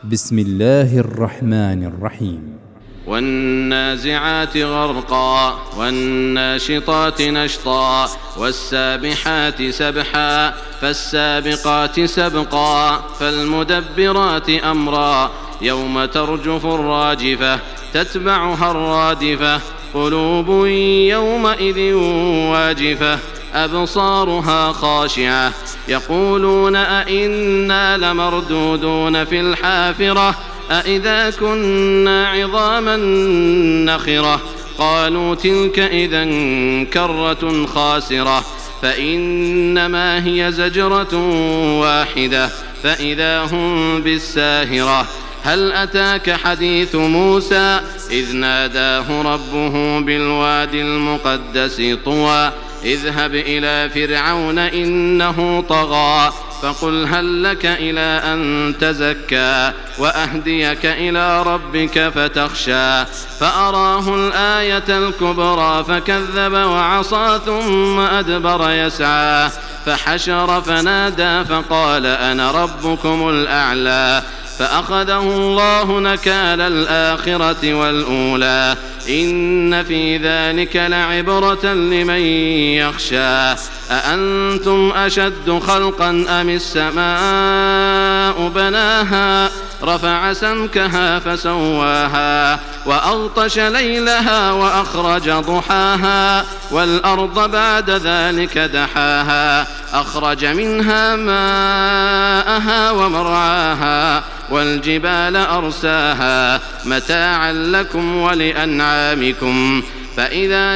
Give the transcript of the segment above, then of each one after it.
بسم الله الرحمن الرحيم. والنازعات غرقا والناشطات نشطا والسابحات سبحا فالسابقات سبقا فالمدبرات أمرا يوم ترجف الراجفة تتبعها الرادفة قلوب يومئذ واجفة أبصارها خاشعة يقولون أئنا لمردودون في الحافرة أئذا كنا عظاما نخرة قالوا تلك إذا كرة خاسرة فإنما هي زجرة واحدة فإذا هم بالساهرة هل أتاك حديث موسى إذ ناداه ربه بالوادي المقدس طوى اذهب إلى فرعون إنه طغى فقل هل لك إلى أن تزكى وأهديك إلى ربك فتخشى فأراه الآية الكبرى فكذب وعصى ثم أدبر يسعى فحشر فنادى فقال أنا ربكم الأعلى فأخذه الله نكال الآخرة والأولى إن في ذلك لعبرة لمن يخشى أأنتم أشد خلقا أم السماء بناها رفع سمكها فسواها وأغطش ليلها وأخرج ضحاها والأرض بعد ذلك دحاها أخرج منها ماءها ومرعاها والجبال أرساها متاعا لكم ولأنعامكم فإذا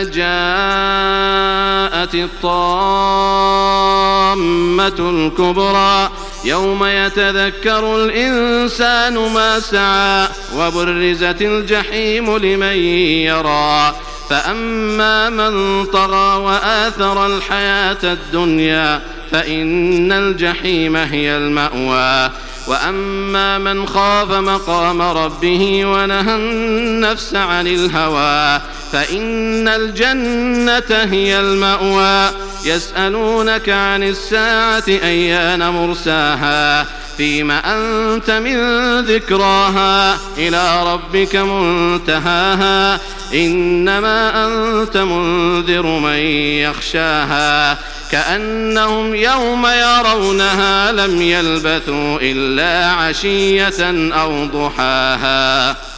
جاءت الطامة الكبرى يوم يتذكر الإنسان ما سعى وبرزت الجحيم لمن يرى فأما من طغى وآثر الحياة الدنيا فإن الجحيم هي المأوى وأما من خاف مقام ربه ونهى النفس عن الهوى فإن الجنة هي المأوى يسألونك عن الساعة أيان مرساها فيم أنت من ذكراها إلى ربك منتهاها إنما أنت منذر من يخشاها كأنهم يوم يرونها لم يلبثوا إلا عشية أو ضحاها.